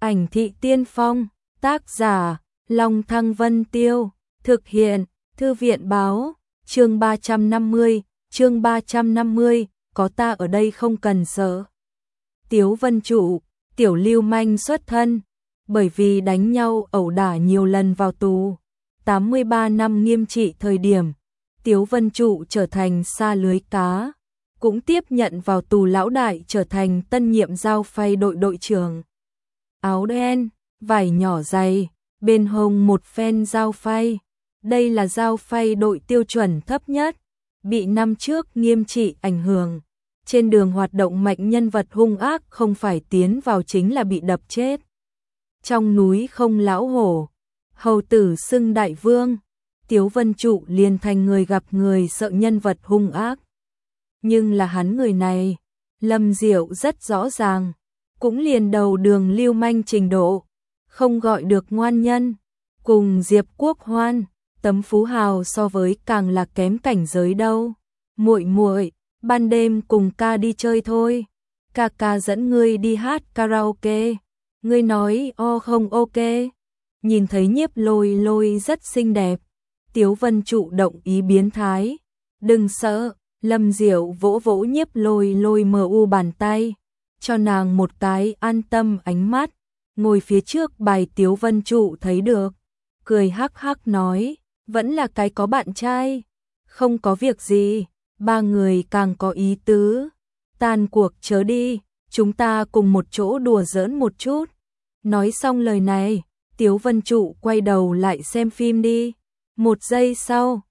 Ảnh thị tiên phong, tác giả, Long Thăng Vân Tiêu, thực hiện, Thư viện báo, chương 350, có ta ở đây không cần sợ. Tiếu Vân Trụ, tiểu lưu manh xuất thân, bởi vì đánh nhau ẩu đả nhiều lần vào tù. 83 năm nghiêm trị thời điểm, Tiếu Vân Trụ trở thành sa lưới cá, cũng tiếp nhận vào tù lão đại trở thành tân nhiệm giao phay đội đội trưởng. Áo đen, vải nhỏ dày, bên hông một phen dao phay. Đây là dao phay đội tiêu chuẩn thấp nhất, bị năm trước nghiêm trị ảnh hưởng. Trên đường hoạt động mạnh nhân vật hung ác không phải tiến vào chính là bị đập chết. Trong núi không lão hổ, hầu tử xưng đại vương, Tiếu Vân Trụ liền thành người gặp người sợ nhân vật hung ác. Nhưng là hắn người này, Lâm Diệu rất rõ ràng, cũng liền đầu đường lưu manh trình độ, không gọi được ngoan nhân. Cùng Diệp Quốc Hoan, Tấm Phú Hào so với càng là kém cảnh giới đâu. Muội muội, ban đêm cùng ca đi chơi thôi. Ca dẫn ngươi đi hát karaoke. Ngươi nói không ok. Nhìn thấy Nhiếp Lôi Lôi rất xinh đẹp, Tiếu Vân Trụ động ý biến thái. Đừng sợ, Lâm Diệu vỗ vỗ Nhiếp Lôi Lôi mờ u bàn tay, cho nàng một cái an tâm ánh mắt. Ngồi phía trước bài Tiếu Vân Trụ thấy được, cười hắc hắc nói, vẫn là cái có bạn trai. Không có việc gì, ba người càng có ý tứ. Tan cuộc chớ đi, chúng ta cùng một chỗ đùa giỡn một chút. Nói xong lời này, Tiếu Vân Trụ quay đầu lại xem phim đi. Một giây sau,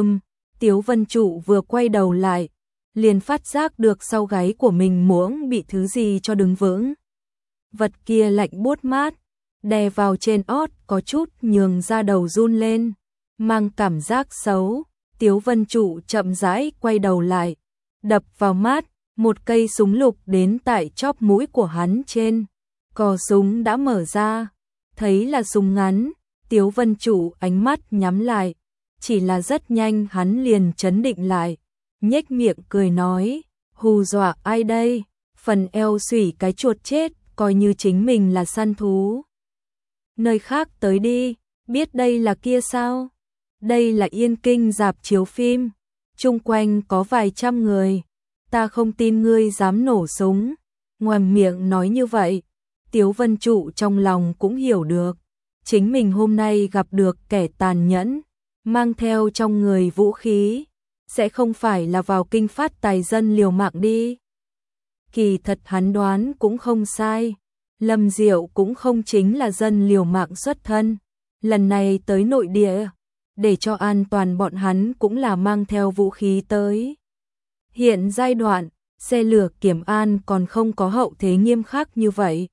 Tiếu Vân Trụ vừa quay đầu lại, liền phát giác được sau gáy của mình muỗng bị thứ gì cho đứng vững. Vật kia lạnh buốt mát, đè vào trên ót có chút nhường da đầu run lên, mang cảm giác xấu. Tiếu Vân Trụ chậm rãi quay đầu lại, đập vào mắt, một cây súng lục đến tại chóp mũi của hắn trên. Cò súng đã mở ra, thấy là súng ngắn, Tiếu Vân Trụ ánh mắt nhắm lại, chỉ là rất nhanh hắn liền trấn định lại, nhếch miệng cười nói, hù dọa ai đây, phần eo xủy cái chuột chết, coi như chính mình là săn thú. Nơi khác tới đi, biết đây là kia sao? Đây là Yên Kinh rạp chiếu phim, chung quanh có vài trăm người, ta không tin ngươi dám nổ súng. Ngoàm miệng nói như vậy, Tiếu Vân Trụ trong lòng cũng hiểu được, chính mình hôm nay gặp được kẻ tàn nhẫn, mang theo trong người vũ khí, sẽ không phải là vào kinh phát tài dân liều mạng đi. Kỳ thật hắn đoán cũng không sai, Lâm Diệu cũng không chính là dân liều mạng xuất thân, lần này tới nội địa, để cho an toàn bọn hắn cũng là mang theo vũ khí tới. Hiện giai đoạn, xe lửa kiểm an còn không có hậu thế nghiêm khắc như vậy.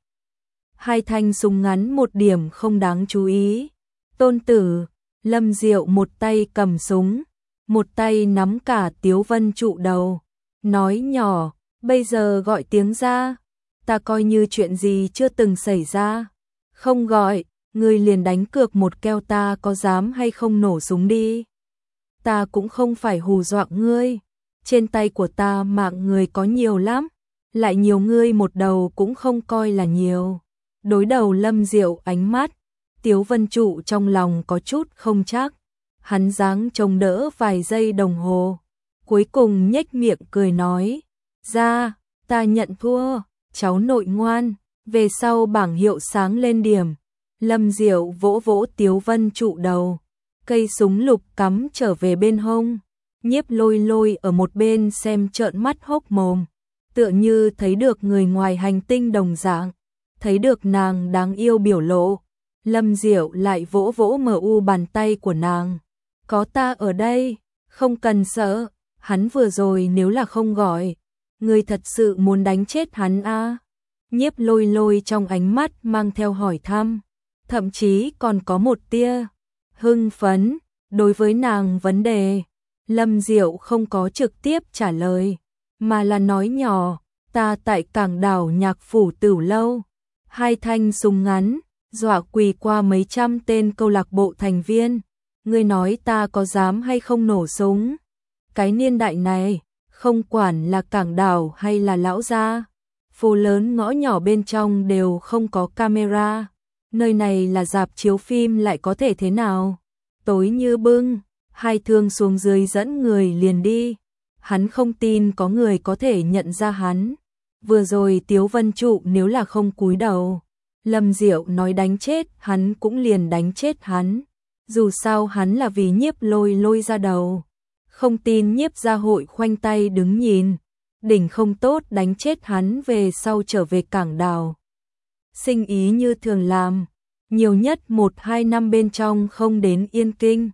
Hai thanh súng ngắn một điểm không đáng chú ý. Tôn tử, Lâm Diệu một tay cầm súng, một tay nắm cả Tiếu Vân Trụ đầu, nói nhỏ, bây giờ gọi tiếng ra, ta coi như chuyện gì chưa từng xảy ra. Không gọi, ngươi liền đánh cược một keo ta có dám hay không nổ súng đi. Ta cũng không phải hù dọa ngươi, trên tay của ta mạng người có nhiều lắm, lại nhiều ngươi một đầu cũng không coi là nhiều. Đối đầu Lâm Diệu ánh mắt, Tiếu Vân Trụ trong lòng có chút không chắc, hắn dáng trông đỡ vài giây đồng hồ, cuối cùng nhếch miệng cười nói, ra, ta nhận thua, cháu nội ngoan, về sau bảng hiệu sáng lên điểm. Lâm Diệu vỗ vỗ Tiếu Vân Trụ đầu, cây súng lục cắm trở về bên hông. Nhiếp Lôi Lôi ở một bên xem trợn mắt hốc mồm, tựa như thấy được người ngoài hành tinh đồng dạng, thấy được nàng đáng yêu biểu lộ. Lâm Diệu lại vỗ vỗ mu bàn tay của nàng, có ta ở đây, không cần sợ, hắn vừa rồi nếu là không gọi, ngươi thật sự muốn đánh chết hắn à? Nhiếp Lôi Lôi trong ánh mắt mang theo hỏi thăm, thậm chí còn có một tia hưng phấn. Đối với nàng vấn đề, Lâm Diệu không có trực tiếp trả lời, mà là nói nhỏ, ta tại cảng đảo Nhạc Phủ Tửu Lâu, hai thanh súng ngắn, dọa quỳ qua mấy trăm tên câu lạc bộ thành viên, ngươi nói ta có dám hay không nổ súng. Cái niên đại này, không quản là cảng đảo hay là lão gia, phố lớn ngõ nhỏ bên trong đều không có camera. Nơi này là rạp chiếu phim lại có thể thế nào? Tối như bưng, hai thương xuống dưới dẫn người liền đi. Hắn không tin có người có thể nhận ra hắn. Vừa rồi Tiếu Vân Trụ nếu là không cúi đầu, Lâm Diệu nói đánh chết hắn cũng liền đánh chết hắn. Dù sao hắn là vì Nhiếp Lôi lôi ra đầu. Không tin Nhiếp gia hội khoanh tay đứng nhìn. Đỉnh không tốt đánh chết hắn về sau trở về Cảng Đào. Sinh ý như thường làm. Nhiều nhất 1-2 năm bên trong không đến Yên Kinh.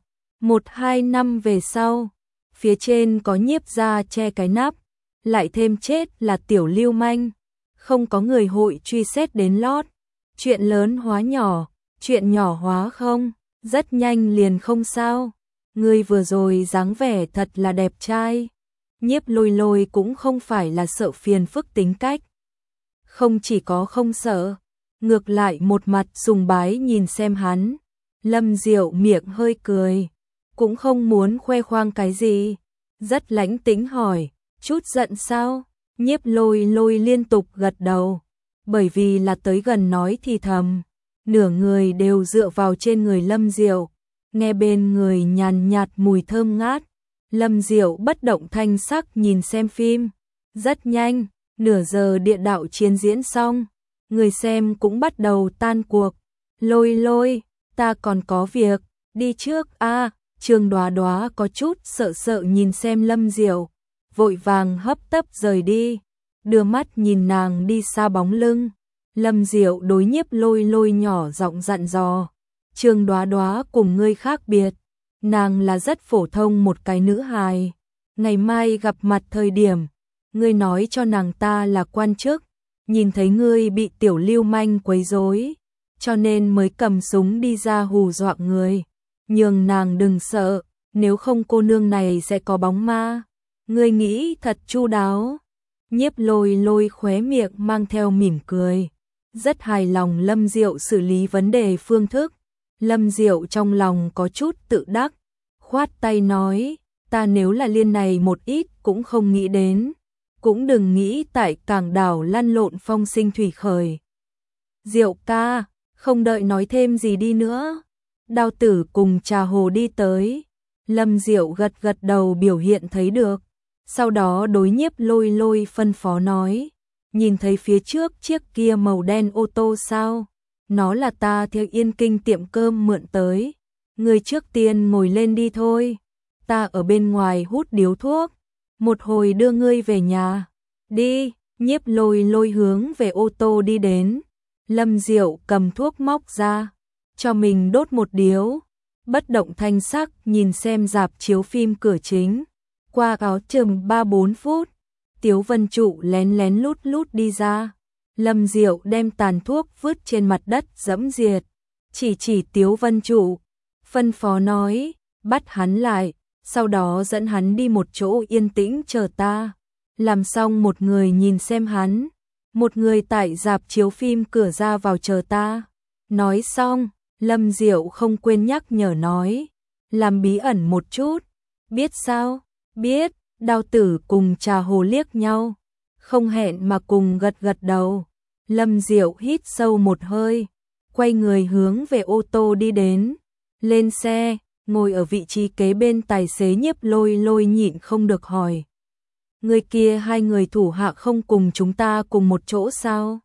1-2 năm về sau, phía trên có Nhiếp gia che cái nắp, lại thêm chết là tiểu lưu manh, không có người hội truy xét đến lót. Chuyện lớn hóa nhỏ, chuyện nhỏ hóa không, rất nhanh liền không sao. Người vừa rồi dáng vẻ thật là đẹp trai. Nhiếp Lôi lôi cũng không phải là sợ phiền phức tính cách. Không chỉ có không sợ, ngược lại một mặt sùng bái nhìn xem hắn. Lâm Diệu miệng hơi cười, cũng không muốn khoe khoang cái gì. Rất lãnh tĩnh hỏi, chút giận sao? Nhiếp Lôi lôi liên tục gật đầu, bởi vì là tới gần nói thì thầm. Nửa người đều dựa vào trên người Lâm Diệu, nghe bên người nhàn nhạt mùi thơm ngát. Lâm Diệu bất động thanh sắc nhìn xem phim. Rất nhanh, nửa giờ địa đạo chiến diễn xong, người xem cũng bắt đầu tan cuộc. Lôi lôi, ta còn có việc, đi trước a. Trương Đoá Đoá có chút sợ sợ nhìn xem Lâm Diệu, vội vàng hấp tấp rời đi, đưa mắt nhìn nàng đi xa bóng lưng. Lâm Diệu đối Nhiếp Lôi lôi nhỏ giọng dặn dò, Trương Đoá Đoá cùng ngươi khác biệt, nàng là rất phổ thông một cái nữ hài, ngày mai gặp mặt thời điểm, ngươi nói cho nàng ta là quan chức, nhìn thấy ngươi bị tiểu lưu manh quấy rối, cho nên mới cầm súng đi ra hù dọa người. Nhường nàng đừng sợ, nếu không cô nương này sẽ có bóng ma. Ngươi nghĩ thật chu đáo. Nhiếp Lôi lôi khóe miệng mang theo mỉm cười. Rất hài lòng Lâm Diệu xử lý vấn đề phương thức. Lâm Diệu trong lòng có chút tự đắc. Khoát tay nói, ta nếu là liên này một ít cũng không nghĩ đến. Cũng đừng nghĩ tại Cảng Đảo lăn lộn phong sinh thủy khởi. Diệu ca, không đợi nói thêm gì đi nữa. Đao Tử cùng Trà Hồ đi tới. Lâm Diệu gật gật đầu biểu hiện thấy được. Sau đó đối Nhiếp Lôi lôi phân phó nói. Nhìn thấy phía trước chiếc kia màu đen ô tô sao? Nó là ta theo Yên Kinh tiệm cơm mượn tới. Người trước tiên ngồi lên đi thôi. Ta ở bên ngoài hút điếu thuốc. Một hồi đưa ngươi về nhà. Đi, Nhiếp Lôi lôi hướng về ô tô đi đến. Lâm Diệu cầm thuốc móc ra, cho mình đốt một điếu, bất động thanh sắc nhìn xem rạp chiếu phim cửa chính. Qua áo chừng 3-4 phút, Tiếu Vân Trụ lén lén lút lút đi ra. Lâm Diệu đem tàn thuốc vứt trên mặt đất dẫm diệt, chỉ Tiếu Vân Trụ, phân phó nói, bắt hắn lại, sau đó dẫn hắn đi một chỗ yên tĩnh chờ ta. Làm xong một người nhìn xem hắn, một người tại rạp chiếu phim cửa ra vào chờ ta. Nói xong, Lâm Diệu không quên nhắc nhở nói, làm bí ẩn một chút. Biết sao? Biết. Đao Tử cùng Trà Hồ liếc nhau, không hẹn mà cùng gật gật đầu. Lâm Diệu hít sâu một hơi, quay người hướng về ô tô đi đến. Lên xe, ngồi ở vị trí kế bên tài xế Nhiếp Lôi lôi nhịn không được hỏi. Người kia hai người thủ hạ không cùng chúng ta cùng một chỗ sao?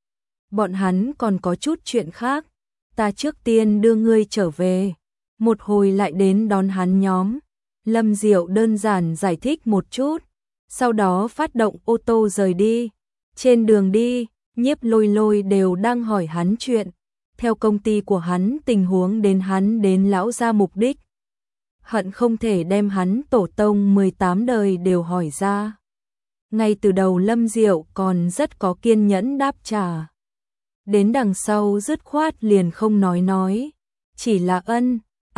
Bọn hắn còn có chút chuyện khác. Ta trước tiên đưa ngươi trở về, một hồi lại đến đón hắn nhóm. Lâm Diệu đơn giản giải thích một chút, sau đó phát động ô tô rời đi. Trên đường đi, Nhiếp Lôi lôi đều đang hỏi hắn chuyện, theo công ty của hắn tình huống đến hắn đến lão gia mục đích. Hận không thể đem hắn tổ tông 18 đời đều hỏi ra. Ngay từ đầu Lâm Diệu còn rất có kiên nhẫn đáp trả. Đến đằng sau dứt khoát liền không nói. Chỉ là ân,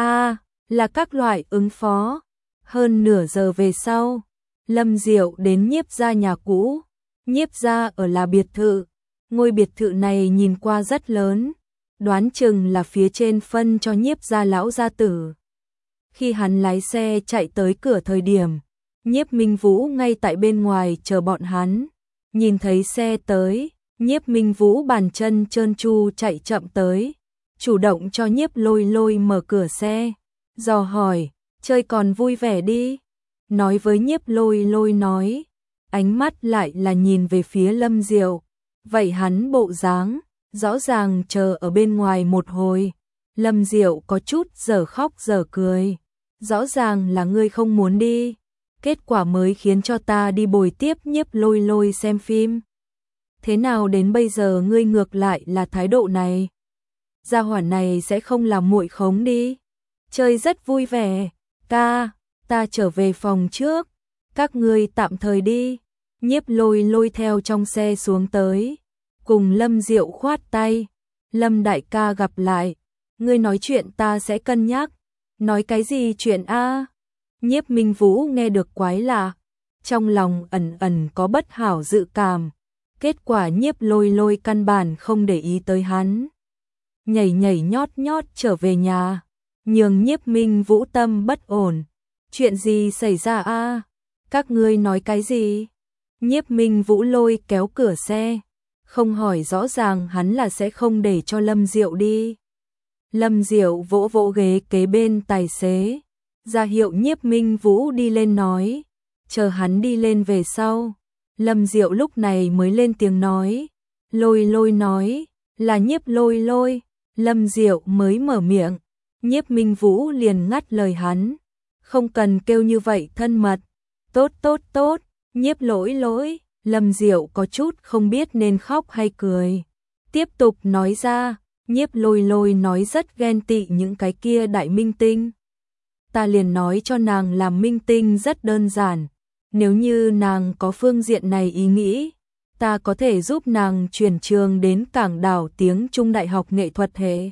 là các loại ứng phó. Hơn nửa giờ về sau, Lâm Diệu đến Nhiếp gia nhà cũ. Nhiếp gia ở là biệt thự. Ngôi biệt thự này nhìn qua rất lớn, đoán chừng là phía trên phân cho Nhiếp gia lão gia tử. Khi hắn lái xe chạy tới cửa thời điểm, Nhiếp Minh Vũ ngay tại bên ngoài chờ bọn hắn. Nhìn thấy xe tới, Nhiếp Minh Vũ bàn chân trơn tru chạy chậm tới, chủ động cho Nhiếp Lôi Lôi mở cửa xe, dò hỏi, chơi còn vui vẻ đi. Nói với Nhiếp Lôi Lôi nói, ánh mắt lại là nhìn về phía Lâm Diệu. Vậy hắn bộ dáng, rõ ràng chờ ở bên ngoài một hồi. Lâm Diệu có chút giờ khóc giờ cười. Rõ ràng là ngươi không muốn đi. Kết quả mới khiến cho ta đi bồi tiếp Nhiếp Lôi Lôi xem phim. Thế nào đến bây giờ ngươi ngược lại là thái độ này? Gia hỏa này sẽ không làm muội khống đi. Chơi rất vui vẻ. Ta trở về phòng trước. Các ngươi tạm thời đi. Nhiếp Lôi Lôi theo trong xe xuống tới. Cùng Lâm Diệu khoát tay. Lâm đại ca gặp lại. Ngươi nói chuyện ta sẽ cân nhắc. Nói cái gì chuyện a? Nhiếp Minh Vũ nghe được quái lạ. Trong lòng ẩn ẩn có bất hảo dự cảm. Kết quả Nhiếp Lôi Lôi căn bản không để ý tới hắn. Nhảy nhảy nhót nhót trở về nhà. Nhường Nhiếp Minh Vũ tâm bất ổn. Chuyện gì xảy ra a? Các ngươi nói cái gì? Nhiếp Minh Vũ lôi kéo cửa xe. Không hỏi rõ ràng hắn là sẽ không để cho Lâm Diệu đi. Lâm Diệu vỗ vỗ ghế kế bên tài xế. Ra hiệu Nhiếp Minh Vũ đi lên nói. Chờ hắn đi lên về sau. Lâm Diệu lúc này mới lên tiếng nói. Lôi Lôi nói. Là Nhiếp Lôi Lôi. Lâm Diệu mới mở miệng. Nhiếp Minh Vũ liền ngắt lời hắn. Không cần kêu như vậy thân mật. Tốt tốt tốt. Nhiếp Lỗi Lỗi. Lâm Diệu có chút không biết nên khóc hay cười. Tiếp tục nói ra. Nhiếp Lôi Lôi nói rất ghen tị những cái kia đại minh tinh. Ta liền nói cho nàng làm minh tinh rất đơn giản. Nếu như nàng có phương diện này ý nghĩ, ta có thể giúp nàng chuyển trường đến Cảng Đảo Tiếng Trung Đại học Nghệ thuật hệ.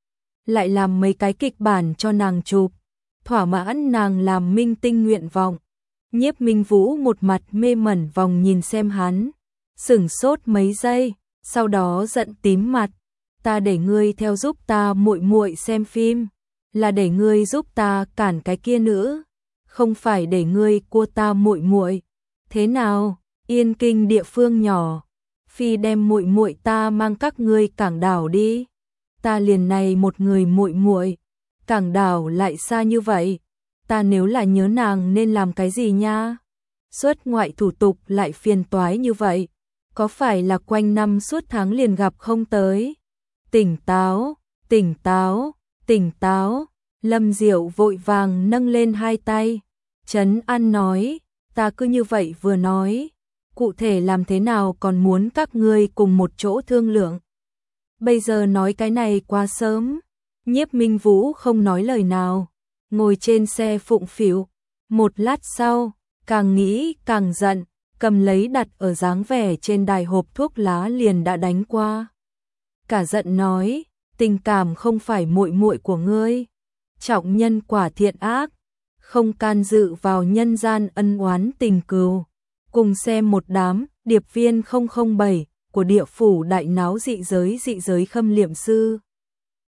Lại làm mấy cái kịch bản cho nàng chụp, thỏa mãn nàng làm minh tinh nguyện vọng. Nhiếp Minh Vũ một mặt mê mẩn vòng nhìn xem hắn, sửng sốt mấy giây, sau đó giận tím mặt. Ta để ngươi theo giúp ta muội muội xem phim, là để ngươi giúp ta cản cái kia nữ, không phải để ngươi cua ta muội muội. Thế nào? Yên Kinh địa phương nhỏ, phi đem muội muội ta mang các ngươi Cảng Đảo đi. Ta liền này một người muội muội, Cảng Đảo lại xa như vậy, ta nếu là nhớ nàng nên làm cái gì nha? Xuất ngoại thủ tục lại phiền toái như vậy, có phải là quanh năm suốt tháng liền gặp không tới? Tỉnh táo, tỉnh táo, tỉnh táo. Lâm Diệu vội vàng nâng lên hai tay, trấn an nói, ta cứ như vậy vừa nói, cụ thể làm thế nào còn muốn các ngươi cùng một chỗ thương lượng. Bây giờ nói cái này quá sớm. Nhiếp Minh Vũ không nói lời nào, ngồi trên xe phụng phịu. Một lát sau, càng nghĩ càng giận, cầm lấy đặt ở dáng vẻ trên đài hộp thuốc lá liền đã đánh qua. Cả giận nói, tình cảm không phải muội muội của ngươi, trọng nhân quả thiện ác, không can dự vào nhân gian ân oán tình cừu. Cùng xem một đám điệp viên 007 của địa phủ đại náo dị giới khâm liệm sư.